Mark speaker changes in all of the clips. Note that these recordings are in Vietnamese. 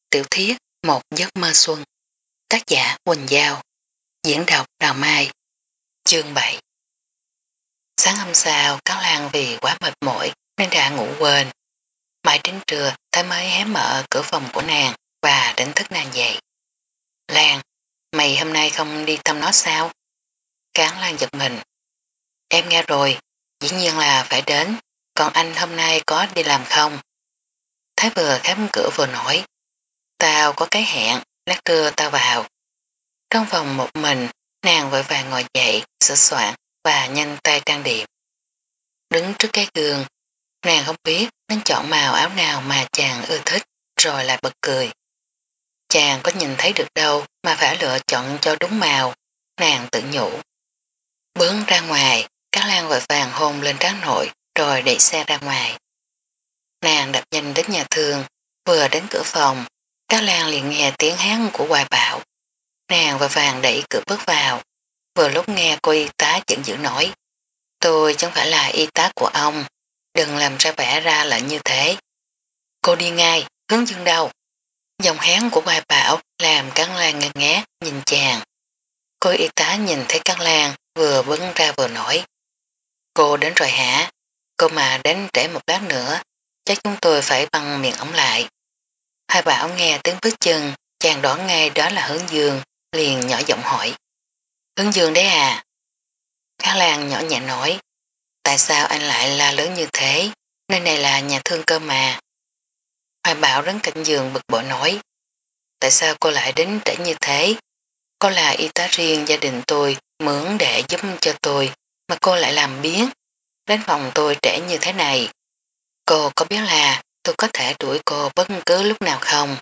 Speaker 1: Tiểu thuyết Một giấc mơ xuân. Tác giả Quỳnh Giao. Diễn đọc Đào Mai. Chương 7. Sáng hôm sau, Cáo Lan vì quá mệt mỏi nên đã ngủ quên. Mãi đến trưa ta mới hé mở cửa phòng của nàng và đánh thức nàng dậy. Lan, mày hôm nay không đi thăm nó sao? Cáo Lan giật mình. Em nghe rồi, dĩ nhiên là phải đến, còn anh hôm nay có đi làm không? Thái vừa khép cửa vừa nói. Tao có cái hẹn, lát trưa tao vào. Trong phòng một mình, nàng vội vàng ngồi dậy, sửa soạn và nhanh tay trang điểm. Đứng trước cái gương, nàng không biết nên chọn màu áo nào mà chàng ưa thích, rồi lại bật cười. Chàng có nhìn thấy được đâu mà phải lựa chọn cho đúng màu, nàng tự nhủ. Bước ra ngoài, Cá Lan vội vàng hôn lên trán nội, rồi đẩy xe ra ngoài. Nàng đạp nhanh đến nhà thương, vừa đến cửa phòng, Cá Lan liền nghe tiếng hét của Hoài Bảo. Nàng vội vàng đẩy cửa bước vào, vừa lúc nghe cô y tá giận dữ nói. Tôi chẳng phải là y tá của ông, đừng làm ra vẻ ra lệnh như thế. Cô đi ngay, hướng dương đâu. Dòng hán của Hoài Bảo làm Cá Lan ngơ ngác nhìn chàng. Cô y tá nhìn thấy Cá Lan vừa bước ra vừa nói. Cô đến rồi hả? Cô mà đến trễ một lát nữa, chắc chúng tôi phải băng miệng ống lại. Hoài Bảo nghe tiếng bước chân, chàng đoán ngay đó là Hướng Dương, liền nhỏ giọng hỏi. Hướng Dương đấy à? Cá Lan nhỏ nhẹ nói. Tại sao anh lại la lớn như thế? Nơi này là nhà thương cơ mà. Hoài Bảo đứng cạnh giường bực bội nói. Tại sao cô lại đến trễ như thế? Cô là y tá riêng gia đình tôi mướn để giúp cho tôi, mà cô lại làm biếng. Đến phòng tôi trễ như thế này. Cô có biết là tôi có thể đuổi cô bất cứ lúc nào không?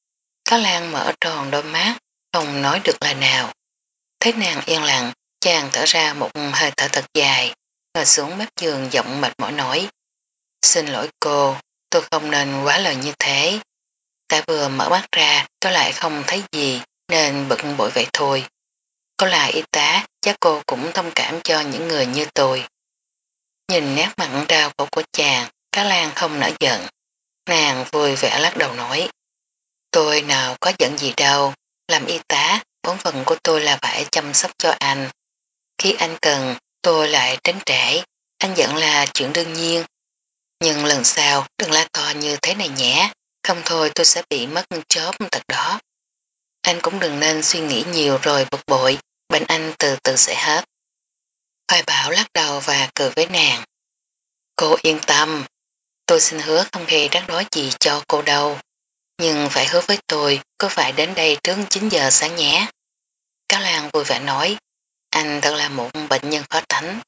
Speaker 1: Cá Lan mở tròn đôi mắt, không nói được lời nào. Thấy nàng yên lặng, chàng thở ra một hơi thở thật dài, ngồi xuống mép giường giọng mệt mỏi nói. Xin lỗi cô, tôi không nên quá lời như thế. Ta vừa mở mắt ra, tôi lại không thấy gì, nên bực bội vậy thôi. Cô là y tá, chắc cô cũng thông cảm cho những người như tôi. Nhìn nét mặt đau khổ của chàng, Cá Lan không nổi giận. Nàng vui vẻ lắc đầu nói. Tôi nào có giận gì đâu, làm y tá, bổn phận của tôi là phải chăm sóc cho anh. Khi anh cần, tôi lại tránh trễ, anh giận là chuyện đương nhiên. Nhưng lần sau đừng la to như thế này nhé, không thôi tôi sẽ bị mất chớp thật đó. Anh cũng đừng nên suy nghĩ nhiều rồi bực bội, bệnh anh từ từ sẽ hết. Hoài Bảo lắc đầu và cười với nàng. Cô yên tâm, tôi xin hứa không hề đắc đối gì cho cô đâu. Nhưng phải hứa với tôi, có phải đến đây trước 9 giờ sáng nhé. Cá Lan vui vẻ nói, anh thật là một bệnh nhân khó tánh.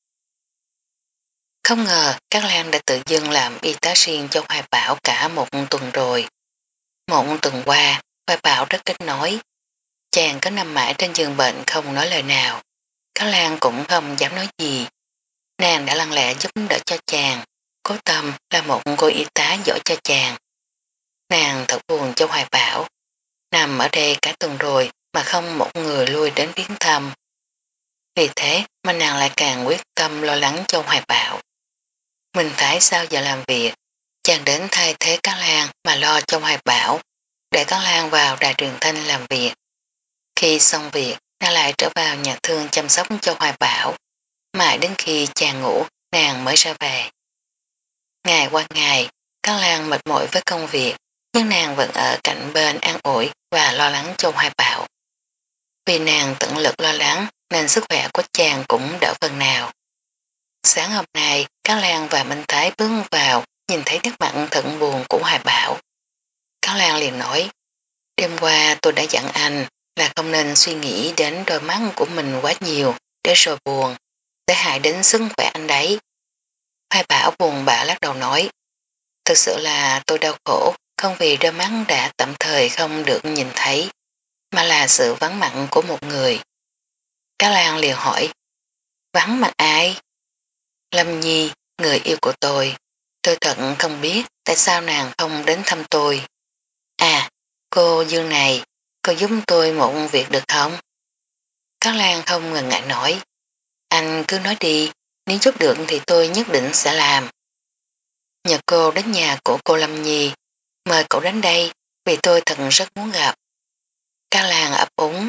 Speaker 1: Không ngờ Cát Lan đã tự dưng làm y tá riêng cho Hoài Bảo cả một tuần rồi. Một tuần qua, Hoài Bảo rất kết nối. Chàng cứ nằm mãi trên giường bệnh không nói lời nào. Cát Lan cũng không dám nói gì. Nàng đã lặng lẽ giúp đỡ cho chàng, cố tâm là một cô y tá giỏi cho chàng. Nàng thật buồn cho Hoài Bảo. Nằm ở đây cả tuần rồi mà không một người lui đến viếng thăm. Vì thế mà nàng lại càng quyết tâm lo lắng cho Hoài Bảo. Mình phải sau giờ làm việc, chàng đến thay thế Cá Lan mà lo cho Hoài Bảo, để Cá Lan vào đài truyền thanh làm việc. Khi xong việc, nàng lại trở vào nhà thương chăm sóc cho Hoài Bảo, mãi đến khi chàng ngủ, nàng mới ra về. Ngày qua ngày, Cá Lan mệt mỏi với công việc, nhưng nàng vẫn ở cạnh bên an ủi và lo lắng cho Hoài Bảo. Vì nàng tận lực lo lắng nên sức khỏe của chàng cũng đỡ phần nào. Sáng hôm nay, Cá Lan và Minh Thái bước vào, nhìn thấy nét mặt thận buồn của Hoài Bảo. Cá Lan liền nói, đêm qua tôi đã dặn anh là không nên suy nghĩ đến đôi mắt của mình quá nhiều để rồi buồn, để hại đến sức khỏe anh đấy. Hoài Bảo buồn bã lắc đầu nói, thực sự là tôi đau khổ, không vì đôi mắt đã tạm thời không được nhìn thấy, mà là sự vắng mặt của một người. Cá Lan liền hỏi, vắng mặt ai? Lâm Nhi, người yêu của tôi thật không biết tại sao nàng không đến thăm tôi. À, cô Dương này, cô giúp tôi một việc được không? Cá Lan không ngần ngại nói, anh cứ nói đi, nếu giúp được thì tôi nhất định sẽ làm. Nhờ cô đến nhà của cô Lâm Nhi, mời cậu đến đây, vì tôi thật rất muốn gặp. Cá Lan ấp úng.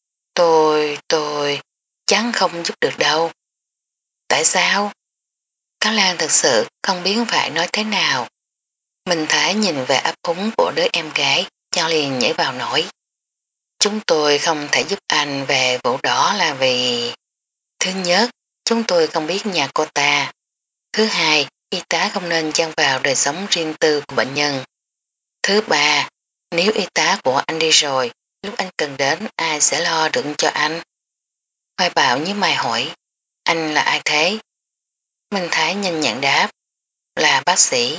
Speaker 1: Tôi chắn không giúp được đâu. Tại sao? Cá Lan thật sự không biết phải nói thế nào. Minh Thái nhìn về ấp úng của đứa em gái, cho liền nhảy vào nói. Chúng tôi không thể giúp anh về vụ đó là vì... Thứ nhất, chúng tôi không biết nhà cô ta. Thứ hai, y tá không nên chen vào đời sống riêng tư của bệnh nhân. Thứ ba, nếu y tá của anh đi rồi, lúc anh cần đến ai sẽ lo đựng cho anh? Hoài Bảo như mày hỏi, anh là ai thế? Minh Thái nhanh nhẹn đáp, là bác sĩ.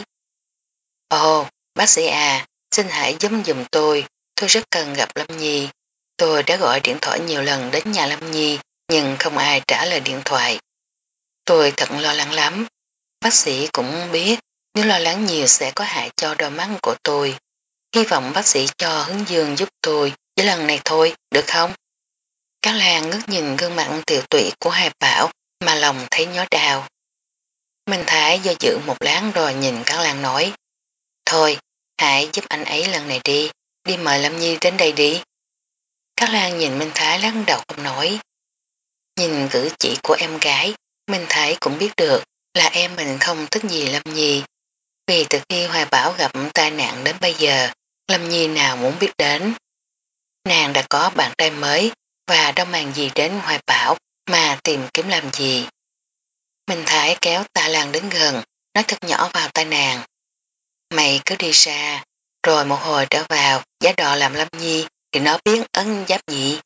Speaker 1: Ồ, bác sĩ à, xin hãy giúp giùm tôi rất cần gặp Lâm Nhi. Tôi đã gọi điện thoại nhiều lần đến nhà Lâm Nhi, nhưng không ai trả lời điện thoại. Tôi thật lo lắng lắm. Bác sĩ cũng biết nếu lo lắng nhiều sẽ có hại cho đôi mắt của tôi. Hy vọng bác sĩ cho hướng dương giúp tôi với lần này thôi, được không? Cá Lan ngước nhìn gương mặt tiều tụy của Hai Bảo mà lòng thấy nhói đau. Minh Thái do dự một lát rồi nhìn Cá Lan nói. Thôi, hãy giúp anh ấy lần này đi mời Lâm Nhi đến đây đi. Cá Lan nhìn Minh Thái lắc đầu không nói. Nhìn cử chỉ của em gái, Minh Thái cũng biết được là em mình không thích gì Lâm Nhi. Vì từ khi Hoài Bảo gặp tai nạn đến bây giờ, Lâm Nhi nào muốn biết đến. Nàng đã có bạn trai mới và đâu màng gì đến Hoài Bảo mà tìm kiếm làm gì. Minh Thái kéo Tạ Lan đến gần, nói thật nhỏ vào tai nàng. Mày cứ đi xa, rồi một hồi trở vào, giá đò làm Lâm Nhi thì nó biết ấn giáp gì.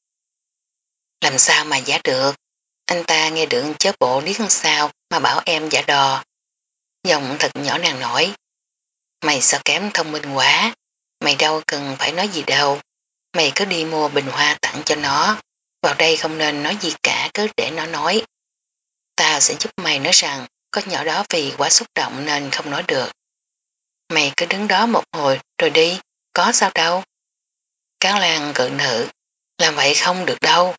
Speaker 1: Làm sao mà giả được, anh ta nghe được chớ bộ biết sao mà bảo em giả đò. Giọng thật nhỏ nàng nói, mày sao kém thông minh quá, mày đâu cần phải nói gì đâu, mày cứ đi mua bình hoa tặng cho nó, vào đây không nên nói gì cả cứ để nó nói. Tao sẽ giúp mày nói rằng con nhỏ đó vì quá xúc động nên không nói được. Mày cứ đứng đó một hồi rồi đi, có sao đâu. Cáo Lan gượng nữ, làm vậy không được đâu.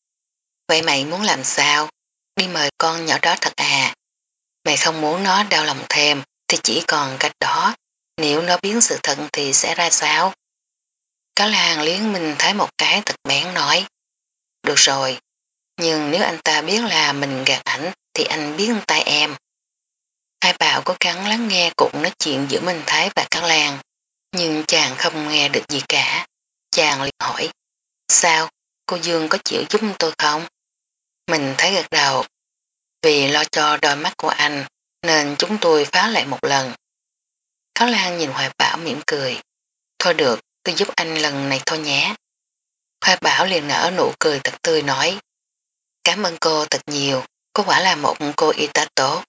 Speaker 1: Vậy mày muốn làm sao? Đi mời con nhỏ đó thật à? Mày không muốn nó đau lòng thêm thì chỉ còn cách đó. Nếu nó biến sự thật thì sẽ ra sao? Cáo Lan liếng mình thấy một cái thật bén nói. Được rồi, nhưng nếu anh ta biết là mình gạt ảnh thì anh biết tay em. Hai Bảo cố gắng lắng nghe cuộc nói chuyện giữa Minh Thái và Cáo Lan, nhưng chàng không nghe được gì cả. Chàng liền hỏi, sao, cô Dương có chịu giúp tôi không? Mình thấy gật đầu, vì lo cho đôi mắt của anh nên chúng tôi phá lại một lần. Cáo Lan nhìn Hoài Bảo mỉm cười, thôi được, tôi giúp anh lần này thôi nhé. Hoài Bảo liền nở nụ cười thật tươi nói, cảm ơn cô thật nhiều, cô quả là một cô y tá tốt.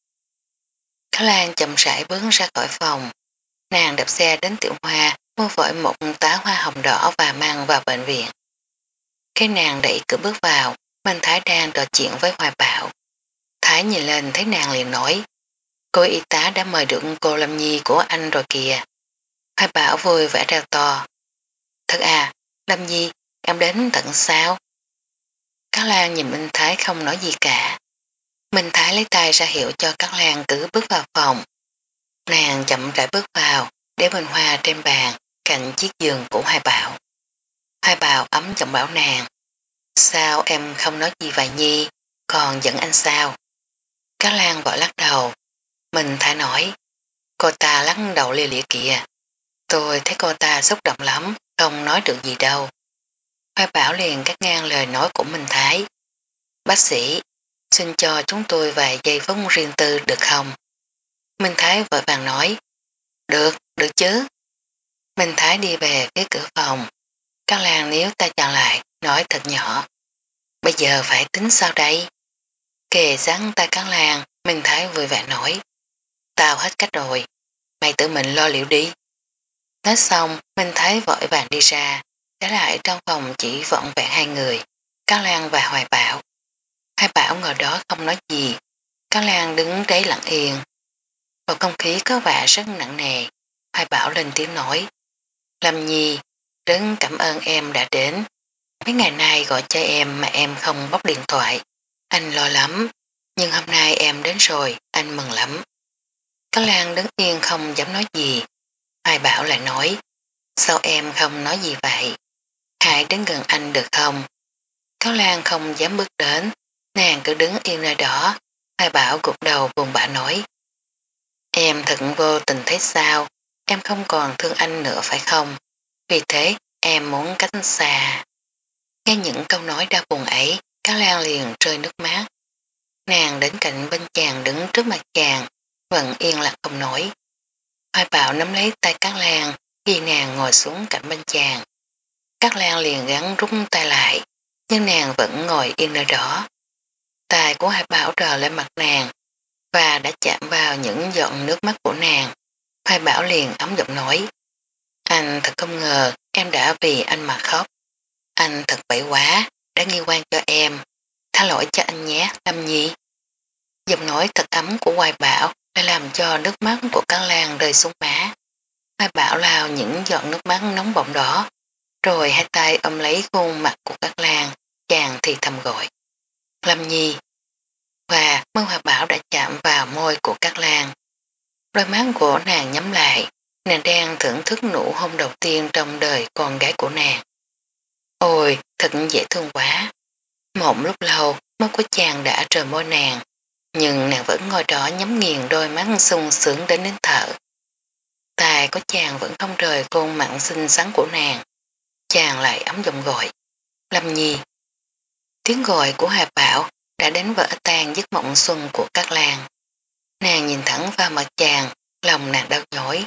Speaker 1: Cáo Lan chậm rãi bước ra khỏi phòng, nàng đạp xe đến Tiểu Hoa mua vội một tá hoa hồng đỏ và mang vào bệnh viện. Cái nàng đẩy cửa bước vào, Minh Thái đang trò chuyện với Hoài Bảo. Thái nhìn lên thấy nàng liền nói, cô y tá đã mời được cô Lâm Nhi của anh rồi kìa. Hoài Bảo vui vẻ reo to. Thật à, Lâm Nhi, em đến tận sao? Các Lan nhìn Minh Thái không nói gì cả. Minh Thái lấy tay ra hiệu cho các Lan cứ bước vào phòng. Nàng chậm rãi bước vào, để bình hoa trên bàn, cạnh chiếc giường của Hoài Bảo. Hoài Bảo ấm giọng bảo nàng. Sao em không nói gì vậy Nhi, còn giận anh sao? Các Lan vội lắc đầu. Minh Thái nói, cô ta lắc đầu lia lịa kìa. Tôi thấy cô ta xúc động lắm, không nói được gì đâu. Hoài Bảo liền cắt ngang lời nói của Minh Thái. Bác sĩ, xin cho chúng tôi vài giây phút riêng tư được không? Minh Thái vội vàng nói. Được, được chứ. Minh Thái đi về phía cửa phòng. Các Lan nếu ta chặn lại, nói thật nhỏ. Bây giờ phải tính sao đây? Kề rắn ta Các Lan, Minh Thái vui vẻ nói. Tao hết cách rồi, mày tự mình lo liệu đi. Nói xong, Minh Thái vội vàng đi ra, trở lại trong phòng chỉ vọn vẹn hai người, Cao Lan và Hoài Bảo. Hai Bảo ngồi đó không nói gì, Cao Lan đứng đấy lặng yên. Bầu không khí có vẻ rất nặng nề, Hoài Bảo lên tiếng nói. Lâm Nhi, rất cảm ơn em đã đến. Mấy ngày nay gọi cho em mà em không bóc điện thoại. Anh lo lắm, nhưng hôm nay em đến rồi, anh mừng lắm. Cao Lan đứng yên không dám nói gì. Hoài Bảo lại nói, Sao em không nói gì vậy? Hãy đến gần anh được không? Cáo Lan không dám bước đến, nàng cứ đứng yên nơi đó. Hoài Bảo gục đầu buồn bã nói. Em thật vô tình thấy sao, em không còn thương anh nữa phải không? Vì thế em muốn cách xa. Nghe những câu nói đau buồn ấy, Cáo Lan liền rơi nước mắt. Nàng đến cạnh bên chàng đứng trước mặt chàng, vẫn yên lặng không nổi. Hoài Bảo nắm lấy tay Cát Lan khi nàng ngồi xuống cạnh bên chàng. Cát Lan liền gắn rút tay lại, nhưng nàng vẫn ngồi yên nơi đó. Tay của Hoài Bảo trờ lên mặt nàng và đã chạm vào những giọt nước mắt của nàng. Hoài Bảo liền ấm giọng nói. Anh thật không ngờ em đã vì anh mà khóc. Anh thật bậy quá, đã nghi quan cho em. Tha lỗi cho anh nhé, Lâm Nhi. Giọng nói thật ấm của Hoài Bảo đã làm cho nước mắt của Cát Lan rơi xuống má. Hoài Bảo lao những giọt nước mắt nóng bỏng đó, rồi hai tay ôm lấy khuôn mặt của Cát Lan, chàng thì thầm gọi. Lâm Nhi. Và môi Hoài Bảo đã chạm vào môi của Cát Lan. Đôi mắt của nàng nhắm lại, nàng đang thưởng thức nụ hôn đầu tiên trong đời con gái của nàng. Ôi, thật dễ thương quá. Một lúc lâu, môi của chàng đã rời môi nàng, nhưng nàng vẫn ngồi đó nhắm nghiền đôi mắt sung sướng đến thở. Tài của chàng vẫn không rời khuôn mặn xinh xắn của nàng. Chàng lại ấm giọng gọi. Lâm Nhi. Tiếng gọi của Hà Bảo đã đánh vỡ tan giấc mộng xuân của Cát Lan. Nàng nhìn thẳng vào mặt chàng, lòng nàng đau nhói.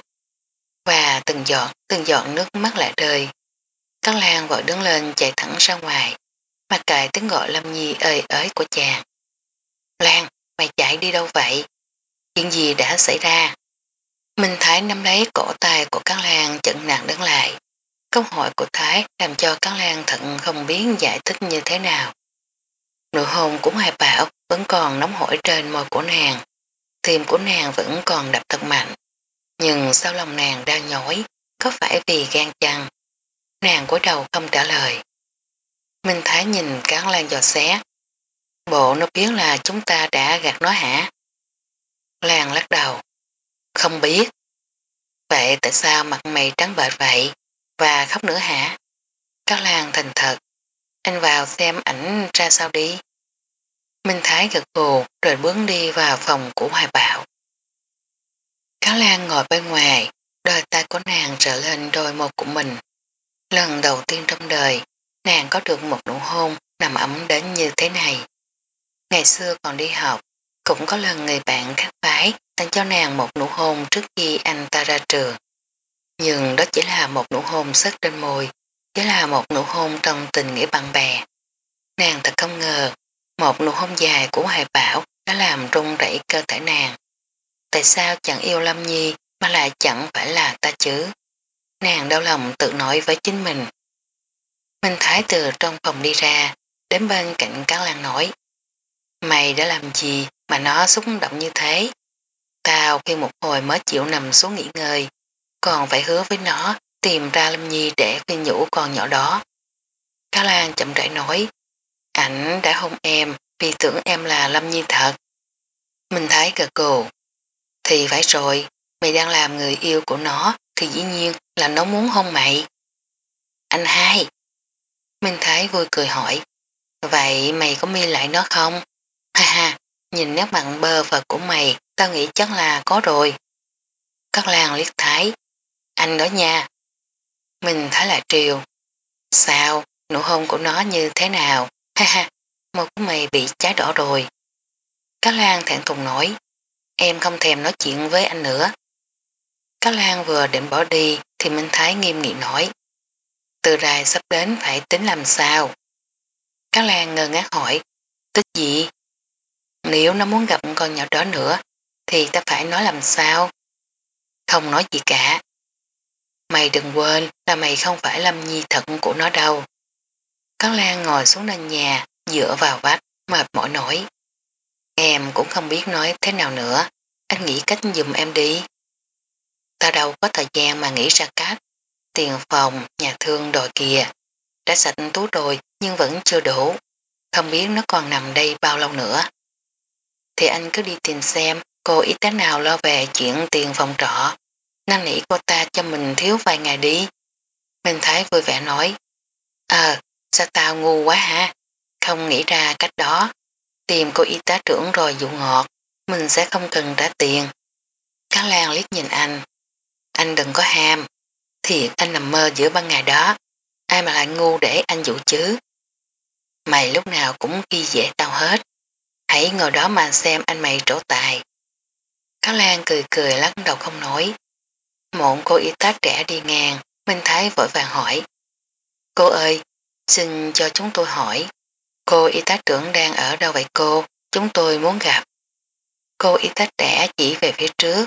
Speaker 1: Và từng giọt nước mắt lại rơi. Cát Lan vội đứng lên chạy thẳng ra ngoài, mặc kệ tiếng gọi Lâm Nhi ơi ới của chàng. Lan, mày chạy đi đâu vậy? Chuyện gì đã xảy ra? Minh Thái nắm lấy cổ tay của Cát Lan chận nàng đứng lại. Câu hỏi của Thái làm cho Cát Lan thận không biết giải thích như thế nào. Nụ hôn của Hoài Bảo vẫn còn nóng hổi trên môi của nàng. Tim của nàng vẫn còn đập thật mạnh. Nhưng sao lòng nàng đang nhói, có phải vì gan chăng? Nàng cúi đầu không trả lời. Minh Thái nhìn Cát Lan dò xét. Bộ nó biết là chúng ta đã gạt nó hả? Lan lắc đầu. Không biết. Vậy tại sao mặt mày trắng bệch vậy? Và khóc nữa hả? Cát Lan thành thật. Anh vào xem ảnh ra sao đi. Minh Thái gật gù rồi bước đi vào phòng của Hoài Bảo. Cát Lan ngồi bên ngoài, đôi tay của nàng trở lên đôi môi của mình. Lần đầu tiên trong đời, nàng có được một nụ hôn nằm ấm đến như thế này. Ngày xưa còn đi học, cũng có lần người bạn khác phái tặng cho nàng một nụ hôn trước khi anh ta ra trường. Nhưng đó chỉ là một nụ hôn sất trên môi, chỉ là một nụ hôn trong tình nghĩa bạn bè. Nàng thật không ngờ, một nụ hôn dài của Hoài Bảo đã làm rung rẩy cơ thể nàng. Tại sao chẳng yêu Lâm Nhi mà lại chẳng phải là ta chứ? Nàng đau lòng tự nói với chính mình. Minh Thái từ trong phòng đi ra, đến bên cạnh Cát Lan nói. Mày đã làm gì mà nó xúc động như thế? Tao khi một hồi mới chịu nằm xuống nghỉ ngơi, còn phải hứa với nó tìm ra Lâm Nhi để khuyên nhủ con nhỏ đó. Cát Lan chậm rãi nói. Ảnh đã hôn em vì tưởng em là Lâm Nhi thật. Minh Thái gật gù. Thì phải rồi, mày đang làm người yêu của nó thì dĩ nhiên là nó muốn hôn mày. Anh hai. Minh Thái vui cười hỏi. Vậy mày có mê lại nó không? Ha ha, nhìn nét mặt bơ phờ của mày, tao nghĩ chắc là có rồi. Cát Lan liếc Thái. Anh đó nha. Minh Thái lại triều. Sao, nụ hôn của nó như thế nào? Ha ha, môi của mày bị cháy đỏ rồi. Cát Lan thẹn thùng nói. Em không thèm nói chuyện với anh nữa. Cát Lan vừa định bỏ đi thì Minh Thái nghiêm nghị nói. Từ rày sắp đến phải tính làm sao? Cát Lan ngơ ngác hỏi. Tức gì? Nếu nó muốn gặp con nhỏ đó nữa thì ta phải nói làm sao? Không nói gì cả. Mày đừng quên là mày không phải Lâm Nhi thật của nó đâu. Cát Lan ngồi xuống nền nhà, dựa vào vách, mệt mỏi nổi. Em cũng không biết nói thế nào nữa, anh nghĩ cách giùm em đi. Ta đâu có thời gian mà nghĩ ra cách. Tiền phòng, nhà thương đòi kìa. Đã sạch túi rồi nhưng vẫn chưa đủ. Không biết nó còn nằm đây bao lâu nữa. Thì anh cứ đi tìm xem cô ý tá nào lo về chuyện tiền phòng trọ. Năn nỉ cô ta cho mình thiếu vài ngày đi. Minh Thái vui vẻ nói, sao tao ngu quá hả? Không nghĩ ra cách đó, tìm cô y tá trưởng rồi dụ ngọt, mình sẽ không cần trả tiền. Cá Lan liếc nhìn anh đừng có ham, thiệt anh nằm mơ giữa ban ngày đó, ai mà lại ngu để anh dụ chứ. Mày lúc nào cũng ghi dễ tao hết, hãy ngồi đó mà xem anh mày trổ tài. Cá Lan cười cười lắc đầu không nói. Một cô y tá trẻ đi ngang, Minh Thái vội vàng hỏi. Cô ơi, xin cho chúng tôi hỏi, cô y tá trưởng đang ở đâu vậy cô? Chúng tôi muốn gặp. Cô y tá trẻ chỉ về phía trước.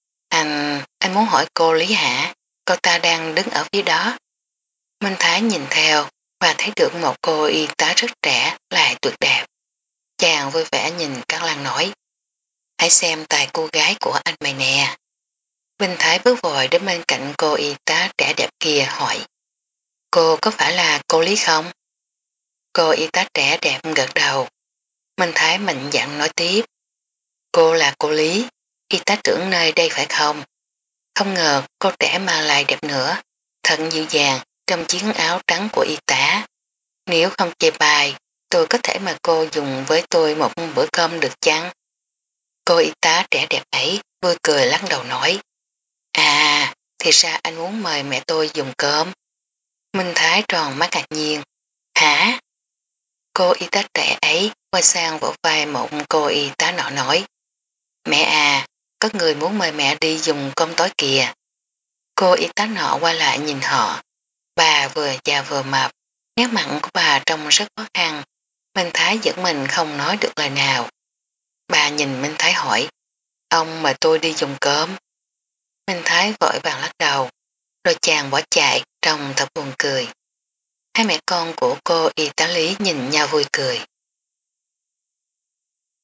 Speaker 1: Anh muốn hỏi cô Lý hả? Cô ta đang đứng ở phía đó. Minh Thái nhìn theo và thấy được một cô y tá rất trẻ lại tuyệt đẹp. Chàng vui vẻ nhìn Cát Lan nói. Hãy xem tài cô gái của anh mày nè. Minh Thái bước vội đến bên cạnh cô y tá trẻ đẹp kia hỏi. Cô có phải là cô Lý không? Cô y tá trẻ đẹp gật đầu. Minh Thái mạnh dạn nói tiếp. Cô là cô Lý, y tá trưởng nơi đây phải không? Không ngờ cô trẻ mà lại đẹp nữa, thật dịu dàng trong chiếc áo trắng của y tá. Nếu không chê bài, tôi có thể mà cô dùng với tôi một bữa cơm được chăng? Cô y tá trẻ đẹp ấy vui cười lắc đầu nói. Thì ra anh muốn mời mẹ tôi dùng cơm. Minh Thái tròn mắt ngạc nhiên. Hả? Cô y tá trẻ ấy quay sang vỗ vai một cô y tá nọ nói. Mẹ có người muốn mời mẹ đi dùng cơm tối kìa. Cô y tá nọ qua lại nhìn họ. Bà vừa già vừa mập, nét mặn của bà trông rất khó khăn. Minh Thái giật mình không nói được lời nào. Bà nhìn Minh Thái hỏi, ông mời tôi đi dùng cơm. Minh Thái vội vàng lắc đầu, rồi chàng bỏ chạy trông thật buồn cười. Hai mẹ con của cô y tá Lý nhìn nhau vui cười.